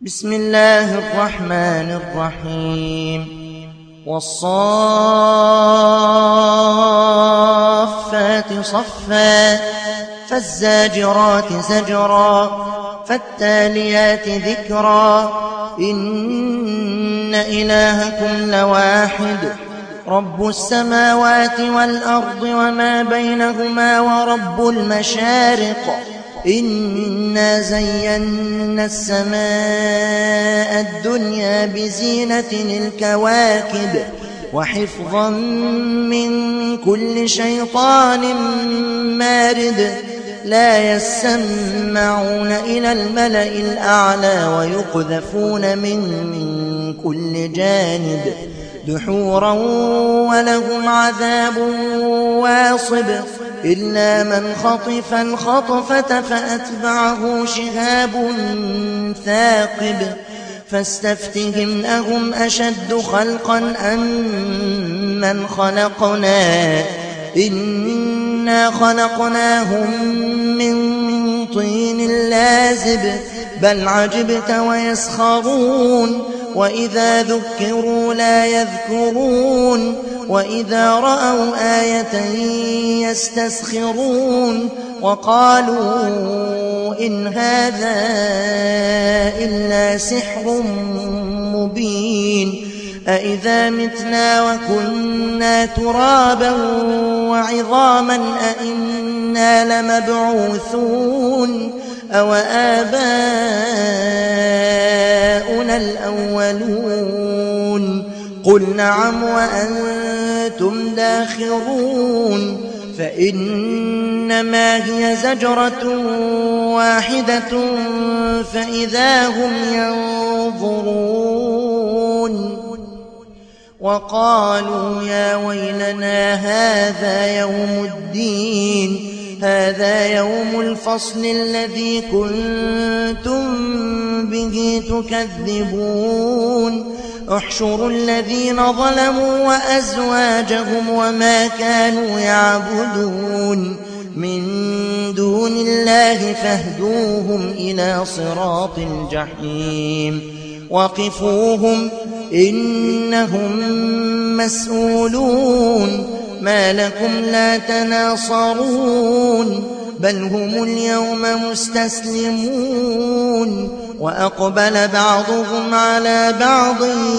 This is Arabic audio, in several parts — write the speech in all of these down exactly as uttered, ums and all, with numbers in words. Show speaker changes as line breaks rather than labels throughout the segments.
بسم الله الرحمن الرحيم والصافات صفا فالزاجرات زجرا فالتاليات ذكرا إن إلهكم لواحد رب السماوات والأرض وما بينهما ورب المشارق إنا زينا السماء الدنيا بزينة الكواكب وحفظا من كل شيطان مارد لا يسمعون إلى الملأ الأعلى ويقذفون من كل جانب دحورا ولهم عذاب واصب إلا من خطف الخطفة فأتبعه شهاب ثاقب فاستفتهم أهم أشد خلقا أم من خلقنا إنا خلقناهم من طين لازب بل عجبت ويسخرون وإذا ذكروا لا يذكرون وإذا رأوا آية يستسخرون وقالوا إن هذا إلا سحر مبين أإذا متنا وكنا ترابا وعظاما أإنا لمبعوثون أو آباؤنا الأولون قل نعم وأنتم داخرون فإنما هي زجرة واحدة فإذا هم ينظرون وقالوا يا ويلنا هذا يوم الدين هذا يوم الفصل الذي كنتم به تكذبون احشروا الذين ظلموا وأزواجهم وما كانوا يعبدون من دون الله فاهدوهم إلى صراط الجحيم وقفوهم إنهم مسؤولون ما لكم لا تناصرون بل هم اليوم مستسلمون وأقبل بعضهم على بعض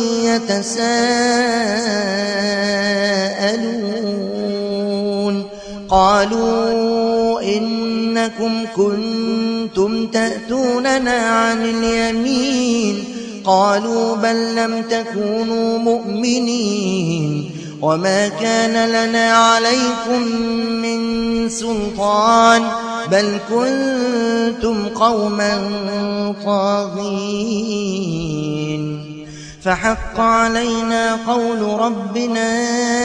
يتساءلون قالوا إنكم كنتم تأتوننا عن اليمين قالوا بل لم تكونوا مؤمنين وما كان لنا عليكم من سلطان بل كنتم قوما طاغين فحق علينا قول ربنا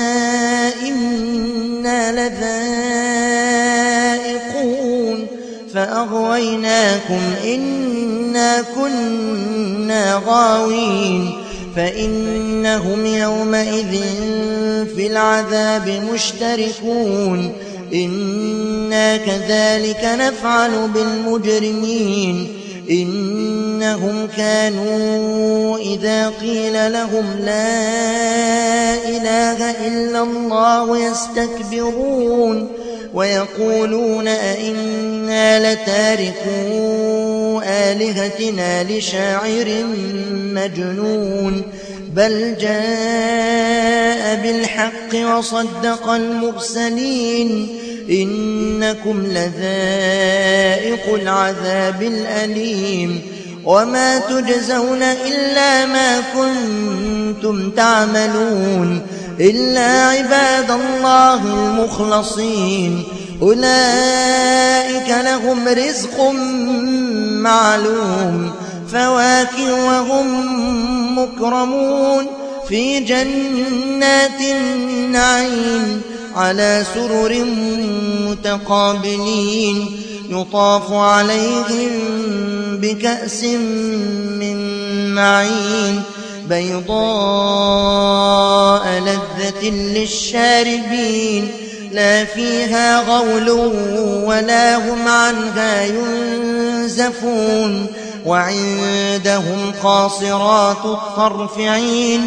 إنا لذائقون فأغويناكم إنا كنا غاوين فإنهم يومئذ في العذاب مشتركون إنا كذلك نفعل بالمجرمين إنهم كانوا إذا قيل لهم لا إله إلا الله يستكبرون ويقولون أئنا لتاركو آلهتنا لشاعر مجنون بل جاء بالحق وصدق المرسلين إنكم لذائق العذاب الأليم وما تجزون إلا ما كنتم تعملون إلا عباد الله المخلصين أولئك لهم رزق معلوم فواكه وهم مكرمون في جنات النعيم على سرر متقابلين يطاف عليهم بكأس من معين بيضاء لذة للشاربين لا فيها غول ولا هم عنها ينزفون وعندهم قاصرات الطرف عين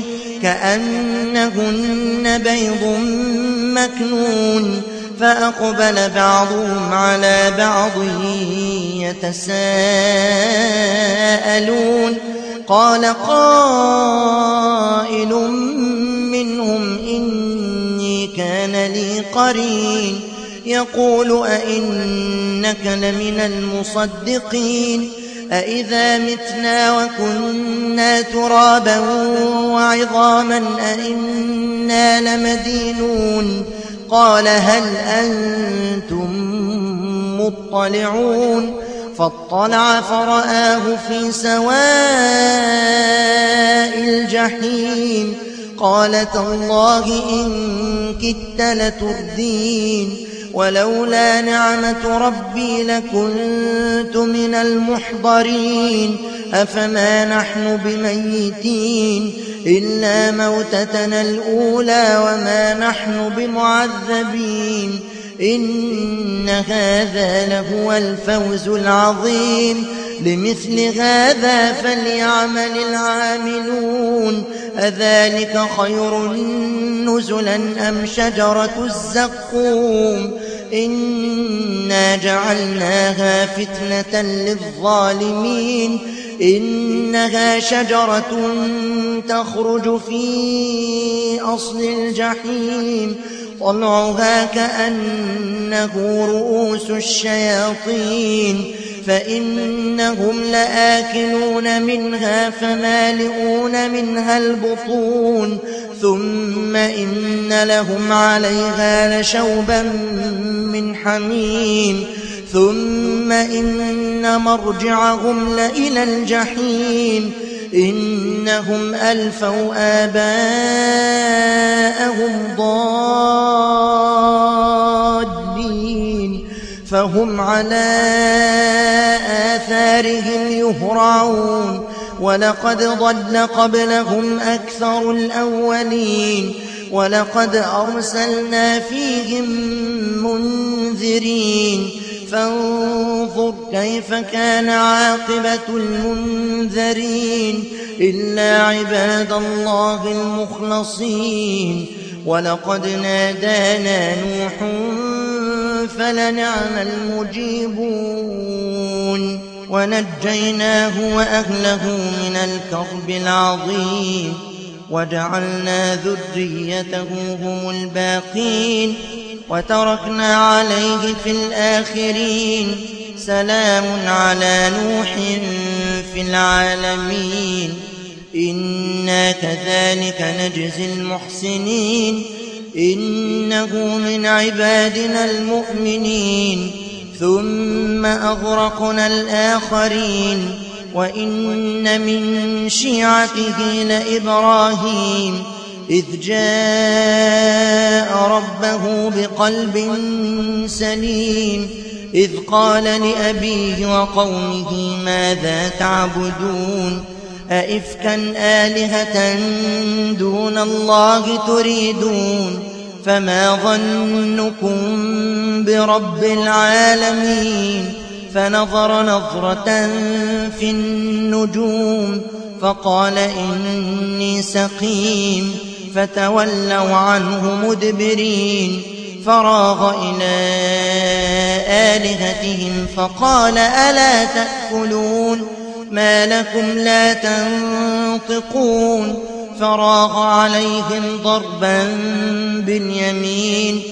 كأنهن بيض مكنون فأقبل بعضهم على بعض يتساءلون قال قائل منهم إني كان لي قرين يقول أئنك لمن المصدقين أئذا متنا وكنا ترابا وعظاما أئنا لمدينون قال هل أنتم مطلعون فاطلع فرآه في سواء الجحيم قال تالله إن كدت لتردين ولولا نعمة ربي لكنت من المحضرين أفما نحن بميتين إلا موتتنا الأولى وما نحن بمعذبين إن هذا لهو الفوز العظيم لمثل هذا فليعمل العاملون أذلك خير نزلا أم شجرة الزقوم إنا جعلناها فتنة للظالمين إنها شجرة تخرج في أصل الجحيم طلعها كأنه رؤوس الشياطين فإنهم لآكلون منها فمالئون منها البطون ثم إن لهم عليها لشوبا من حميم ثم إن مرجعهم لإلى الجحيم إنهم ألفوا آباءهم ضالين فهم على آثارهم يهرعون ولقد ضل قبلهم أكثر الأولين ولقد أرسلنا فيهم منذرين فانظر كيف كان عاقبة المنذرين إلا عباد الله المخلصين ولقد نادانا نوح فلنعم المجيبون ونجيناه وأهله من الكرب العظيم وجعلنا ذريته هم الباقين وتركنا عليه في الآخرين سلام على نوح في العالمين إنا كذلك نجزي المحسنين إنه من عبادنا المؤمنين ثم أغرقنا الآخرين وإن من شيعته لإبراهيم إذ جاء ربه بقلب سليم إذ قال لأبيه وقومه ماذا تعبدون أئفكا آلهة دون الله تريدون فما ظنكم برب العالمين فنظر نظرة في النجوم فقال إني سقيم فتولوا عنه مدبرين فراغ إلى آلهتهم فقال ألا تأكلون ما لكم لا تنطقون فراغ عليهم ضربا باليمين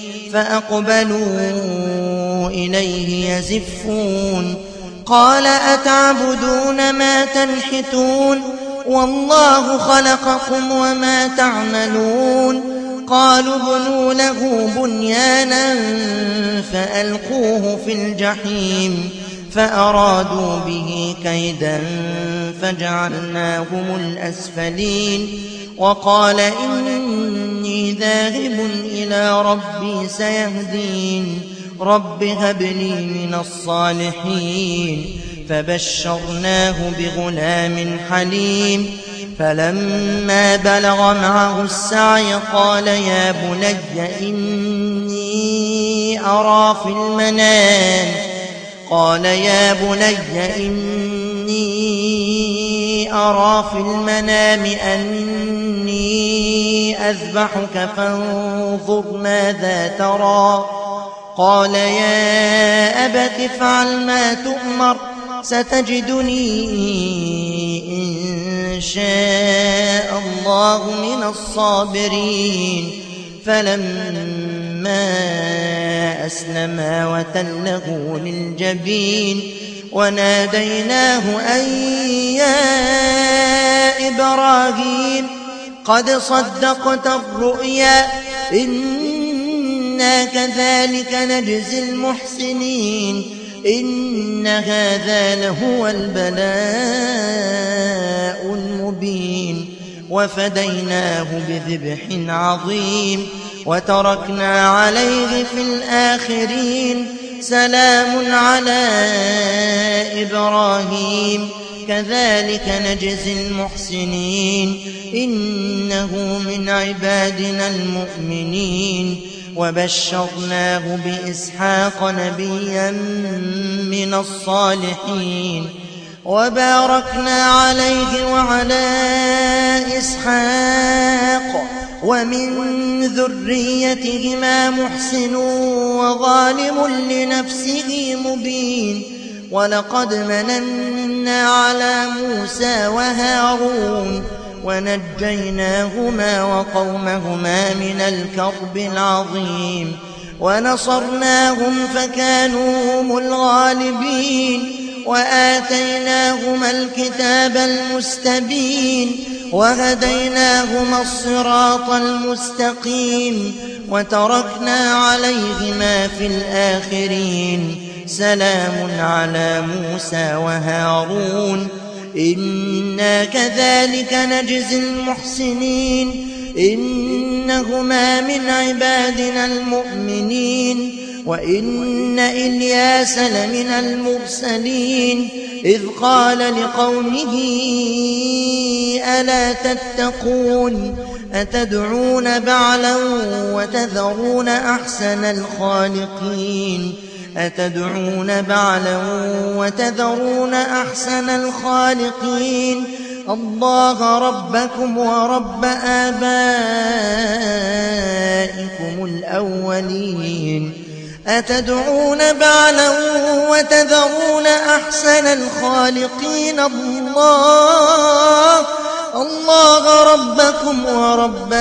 فأقبلوا إليه يزفون قال أتعبدون ما تنحتون والله خلقكم وما تعملون قالوا ابنوا له بنيانا فألقوه في الجحيم فأرادوا به كيدا فجعلناهم الأسفلين وقال إني ذاهب إلى ربي سيهدين رب هب لي من الصالحين فبشرناه بغلام حليم فلما بلغ معه السعي قال يا بني إني أرى في المنام قال يا بني إني أرى في المنام أني أذبحك فانظر ماذا ترى قال يا أبت افعل ما تؤمر ستجدني إن شاء الله من الصابرين فلما أسلما وتله للجبين وناديناه أن يا إبراهيم قد صدقت الرؤيا إنا كذلك نجزي المحسنين إن هذا لهو البلاء المبين وفديناه بذبح عظيم وتركنا عليه في الآخرين سلام على إبراهيم كذلك نجزي المحسنين إنه من عبادنا المؤمنين وبشرناه بإسحاق نبيا من الصالحين وباركنا عليه وعلى إسحاق ومن ذريتهما محسن وظالم لنفسه مبين ولقد مننا على موسى وهارون ونجيناهما وقومهما من الكرب العظيم ونصرناهم فكانوا هم الغالبين وآتيناهما الكتاب المستبين وهديناهما الصراط المستقيم وتركنا عليهما في الآخرين سلام على موسى وهارون إنا كذلك نجزي المحسنين إنهما من عبادنا المؤمنين وإن إلياس لمن المرسلين إذ قال لقومه ألا تتقون أتدعون بعلا وتذرون أحسن الخالقين أتدعون بعلا وتذرون أحسن الخالقين الله ربكم ورب آبائكم الأولين أتدعون بعلا وتذرون أحسن الخالقين الله الله ربكم ورب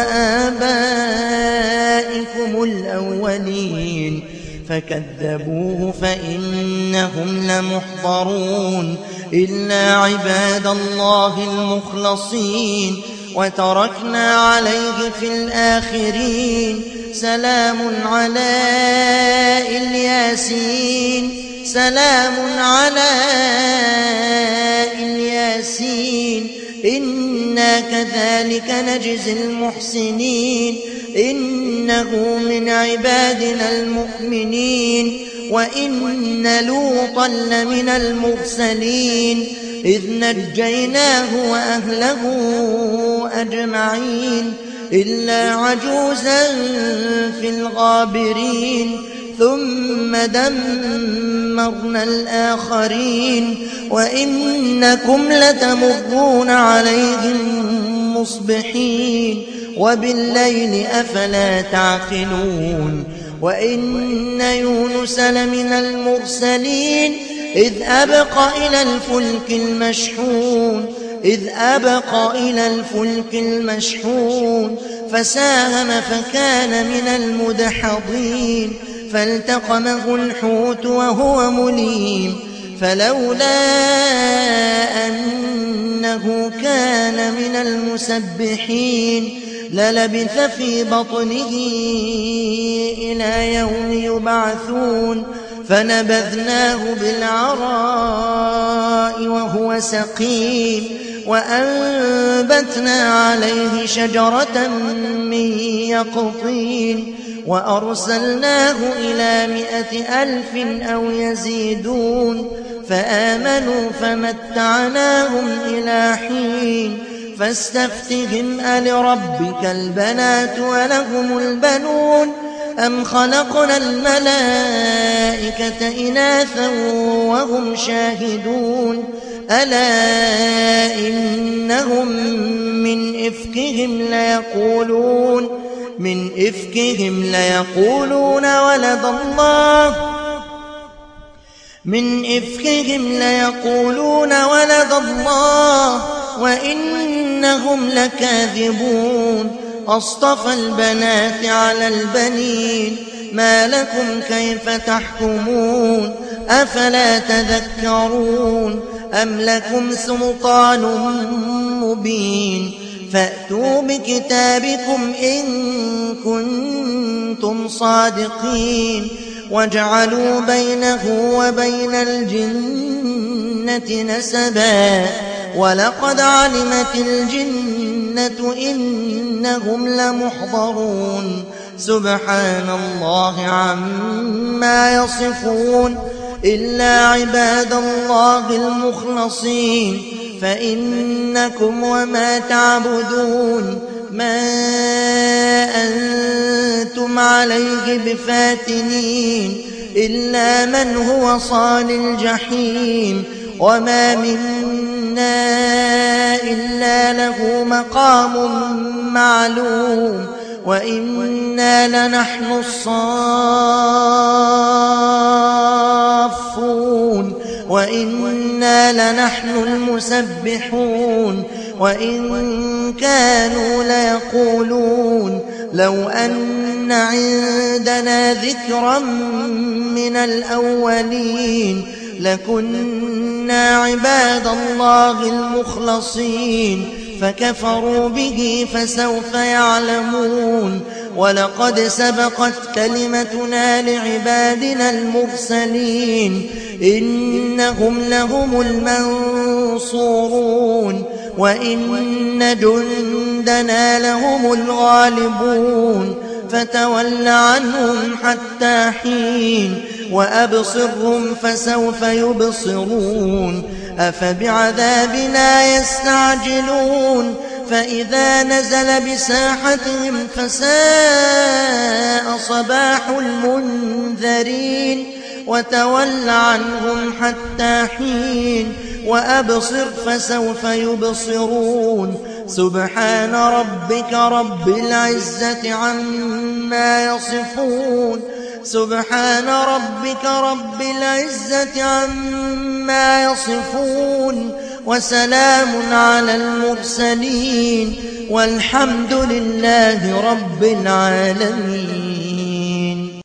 آبائكم الأولين فكذبوه فإنهم لمحضرون إلا عباد الله المخلصين وتركنا عليه في الآخرين سلام على الياسين سلام على الياسين إنا كذلك نجزي المحسنين إنه من عبادنا المؤمنين وإن لوطا لمن المرسلين إذ نجيناه وأهله أجمعين إلا عجوزا في الغابرين ثم دمرنا الآخرين وإنكم لتمرون عليهم مصبحين وبالليل أفلا تعقلون وإن يونس لمن المرسلين إذ أبق إلى الفلك المشحون إذ أبق إلى الفلك المشحون فساهم فكان من المدحضين فالتقمه الحوت وهو مليم فلولا أنه كان من المسبحين للبث في بطنه إلى يوم يبعثون فنبذناه بالعراء وهو سقيم وأنبتنا عليه شجرة من يقطين وأرسلناه إلى مائة ألف أو يزيدون فآمنوا فمتعناهم إلى حين فاستفتهم ألربك البنات ولهم البنون أم خلقنا الملائكة إناثا وهم شاهدون ألا إنهم من إفكهم ليقولون من إفكهم ليقولون ولد الله من إفكهم ليقولون ولد الله وإنهم لكاذبون أصطفى البنات على البنين ما لكم كيف تحكمون أفلا تذكرون أم لكم سلطان مبين فأتوا بكتابكم إن كنتم صادقين وجعلوا بينه وبين الجنة نسبا ولقد علمت الجنة إنهم لمحضرون سبحان الله عما يصفون إلا عباد الله المخلصين فإنكم وما تعبدون ما أنتم عليه بفاتنين إلا من هو صال الجحيم وما منا إلا له مقام معلوم وإنا لنحن الصافون وإنا لنحن المسبحون وإن كانوا ليقولون لو أن عندنا ذكرا من الأولين لكنا عباد الله المخلصين فكفروا به فسوف يعلمون ولقد سبقت كلمتنا لعبادنا المرسلين إنهم لهم المنصورون وإن جندنا لهم الغالبون فتول عنهم حتى حين وأبصرهم فسوف يبصرون أفبعذابنا يستعجلون فإذا نزل بساحتهم فساء صباح المنذرين وتول عنهم حتى حين وأبصر فسوف يبصرون سبحان ربك رب العزة عما يصفون سبحان ربك رب العزة عما يصفون وسلام على المرسلين والحمد لله رب العالمين.